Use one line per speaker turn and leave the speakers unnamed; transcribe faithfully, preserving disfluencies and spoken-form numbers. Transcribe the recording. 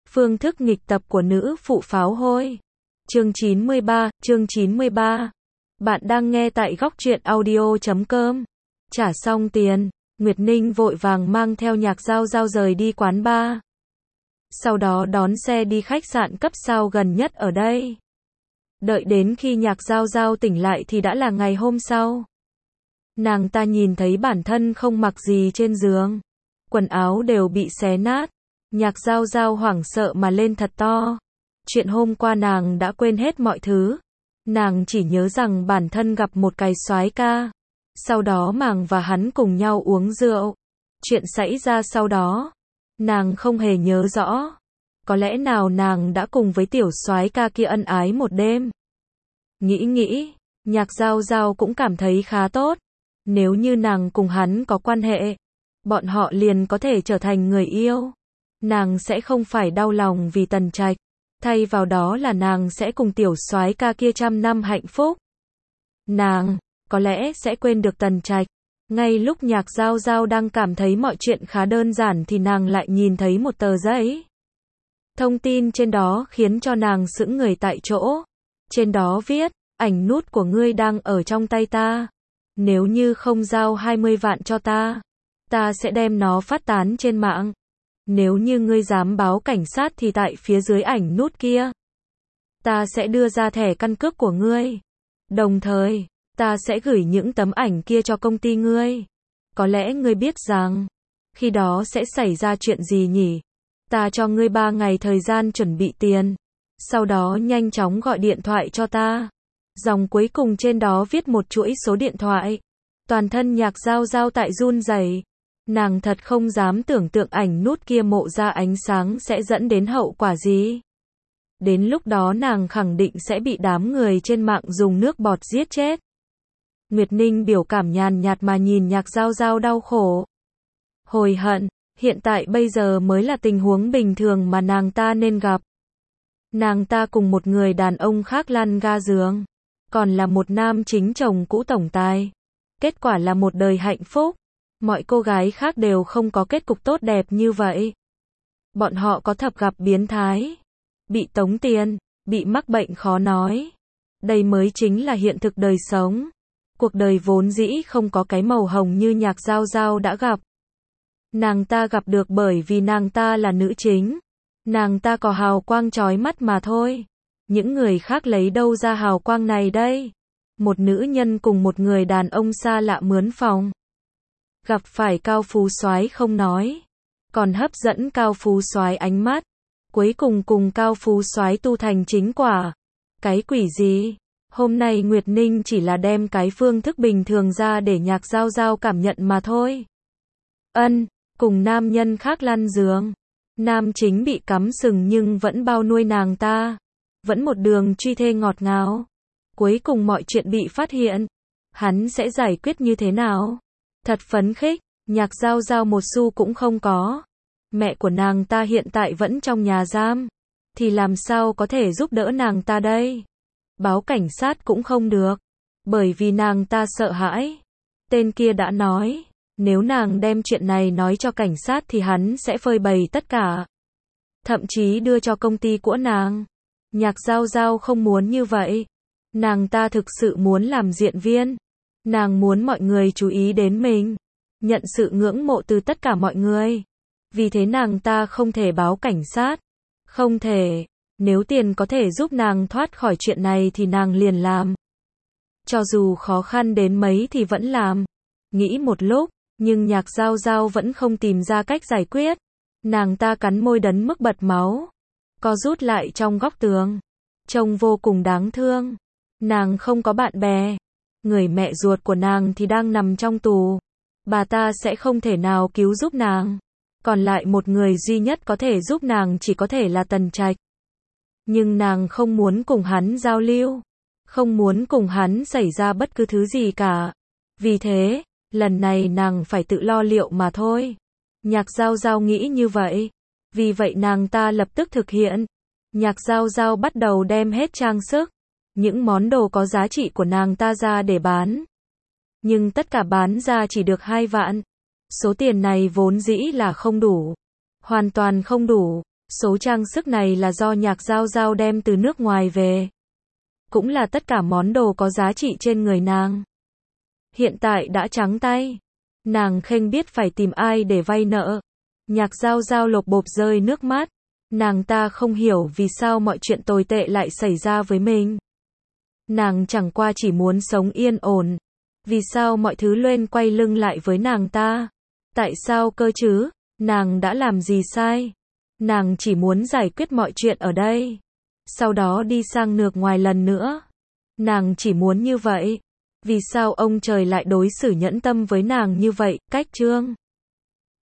Phương thức nghịch tập của nữ phụ pháo hôi. Chương chín mươi ba, chương chín mươi ba. Bạn đang nghe tại góc truyện audio chấm com. Trả xong tiền, Nguyệt Ninh vội vàng mang theo Nhạc Giao Giao rời đi quán bar. Sau đó đón xe đi khách sạn cấp sao gần nhất ở đây. Đợi đến khi Nhạc Giao Giao tỉnh lại thì đã là ngày hôm sau. Nàng ta nhìn thấy bản thân không mặc gì trên giường. Quần áo đều bị xé nát. Nhạc Giao Giao hoảng sợ mà lên thật to. Chuyện hôm qua nàng đã quên hết mọi thứ. Nàng chỉ nhớ rằng bản thân gặp một cái soái ca. Sau đó nàng và hắn cùng nhau uống rượu. Chuyện xảy ra sau đó, nàng không hề nhớ rõ. Có lẽ nào nàng đã cùng với tiểu soái ca kia ân ái một đêm. Nghĩ nghĩ, Nhạc Giao Giao cũng cảm thấy khá tốt. Nếu như nàng cùng hắn có quan hệ, bọn họ liền có thể trở thành người yêu. Nàng sẽ không phải đau lòng vì Tần Trạch, thay vào đó là nàng sẽ cùng tiểu soái ca kia trăm năm hạnh phúc. Nàng, có lẽ sẽ quên được Tần Trạch. Ngay lúc Nhạc Giao Giao đang cảm thấy mọi chuyện khá đơn giản thì nàng lại nhìn thấy một tờ giấy. Thông tin trên đó khiến cho nàng sững người tại chỗ. Trên đó viết, ảnh nút của ngươi đang ở trong tay ta. Nếu như không giao hai mươi vạn cho ta, ta sẽ đem nó phát tán trên mạng. Nếu như ngươi dám báo cảnh sát thì tại phía dưới ảnh nút kia, ta sẽ đưa ra thẻ căn cước của ngươi. Đồng thời, ta sẽ gửi những tấm ảnh kia cho công ty ngươi. Có lẽ ngươi biết rằng, khi đó sẽ xảy ra chuyện gì nhỉ? Ta cho ngươi ba ngày thời gian chuẩn bị tiền. Sau đó nhanh chóng gọi điện thoại cho ta. Dòng cuối cùng trên đó viết một chuỗi số điện thoại. Toàn thân Nhạc Giao Giao tại run rẩy. Nàng thật không dám tưởng tượng ảnh nút kia mộ ra ánh sáng sẽ dẫn đến hậu quả gì. Đến lúc đó nàng khẳng định sẽ bị đám người trên mạng dùng nước bọt giết chết. Nguyệt Ninh biểu cảm nhàn nhạt mà nhìn Nhạc Giao Giao đau khổ. Hối hận, hiện tại bây giờ mới là tình huống bình thường mà nàng ta nên gặp. Nàng ta cùng một người đàn ông khác lăn ga giường, còn là một nam chính chồng cũ tổng tài. Kết quả là một đời hạnh phúc. Mọi cô gái khác đều không có kết cục tốt đẹp như vậy. Bọn họ có thập gặp biến thái, bị tống tiền, bị mắc bệnh khó nói. Đây mới chính là hiện thực đời sống. Cuộc đời vốn dĩ không có cái màu hồng như Nhạc Giao Giao đã gặp. Nàng ta gặp được bởi vì nàng ta là nữ chính. Nàng ta có hào quang chói mắt mà thôi. Những người khác lấy đâu ra hào quang này đây? Một nữ nhân cùng một người đàn ông xa lạ mướn phòng. Gặp phải cao phú soái không nói, còn hấp dẫn cao phú soái ánh mắt. Cuối cùng cùng cao phú soái tu thành chính quả. Cái quỷ gì? Hôm nay Nguyệt Ninh chỉ là đem cái phương thức bình thường ra để Nhạc Giao Giao cảm nhận mà thôi. Ân, cùng nam nhân khác lăn giường. Nam chính bị cắm sừng nhưng vẫn bao nuôi nàng ta. Vẫn một đường truy thê ngọt ngào. Cuối cùng mọi chuyện bị phát hiện. Hắn sẽ giải quyết như thế nào? Thật phấn khích, Nhạc Giao Giao một xu cũng không có. Mẹ của nàng ta hiện tại vẫn trong nhà giam. Thì làm sao có thể giúp đỡ nàng ta đây? Báo cảnh sát cũng không được. Bởi vì nàng ta sợ hãi. Tên kia đã nói, nếu nàng đem chuyện này nói cho cảnh sát thì hắn sẽ phơi bày tất cả. Thậm chí đưa cho công ty của nàng. Nhạc Giao Giao không muốn như vậy. Nàng ta thực sự muốn làm diễn viên. Nàng muốn mọi người chú ý đến mình. Nhận sự ngưỡng mộ từ tất cả mọi người. Vì thế nàng ta không thể báo cảnh sát. Không thể. Nếu tiền có thể giúp nàng thoát khỏi chuyện này thì nàng liền làm. Cho dù khó khăn đến mấy thì vẫn làm. Nghĩ một lúc, nhưng Nhạc Giao Giao vẫn không tìm ra cách giải quyết. Nàng ta cắn môi đấn mức bật máu. Co rút lại trong góc tường. Trông vô cùng đáng thương. Nàng không có bạn bè. Người mẹ ruột của nàng thì đang nằm trong tù. Bà ta sẽ không thể nào cứu giúp nàng. Còn lại một người duy nhất có thể giúp nàng chỉ có thể là Tần Trạch. Nhưng nàng không muốn cùng hắn giao lưu. Không muốn cùng hắn xảy ra bất cứ thứ gì cả. Vì thế, lần này nàng phải tự lo liệu mà thôi. Nhạc Giao Giao nghĩ như vậy. Vì vậy nàng ta lập tức thực hiện. Nhạc Giao Giao bắt đầu đem hết trang sức, những món đồ có giá trị của nàng ta ra để bán. Nhưng tất cả bán ra chỉ được hai vạn. Số tiền này vốn dĩ là không đủ. Hoàn toàn không đủ. Số trang sức này là do Nhạc Giao Giao đem từ nước ngoài về. Cũng là tất cả món đồ có giá trị trên người nàng. Hiện tại đã trắng tay. Nàng khênh biết phải tìm ai để vay nợ. Nhạc Giao Giao lột bột rơi nước mắt. Nàng ta không hiểu vì sao mọi chuyện tồi tệ lại xảy ra với mình. Nàng chẳng qua chỉ muốn sống yên ổn. Vì sao mọi thứ loen quay lưng lại với nàng ta? Tại sao cơ chứ? Nàng đã làm gì sai? Nàng chỉ muốn giải quyết mọi chuyện ở đây. Sau đó đi sang nước ngoài lần nữa. Nàng chỉ muốn như vậy. Vì sao ông trời lại đối xử nhẫn tâm với nàng như vậy? Cách chương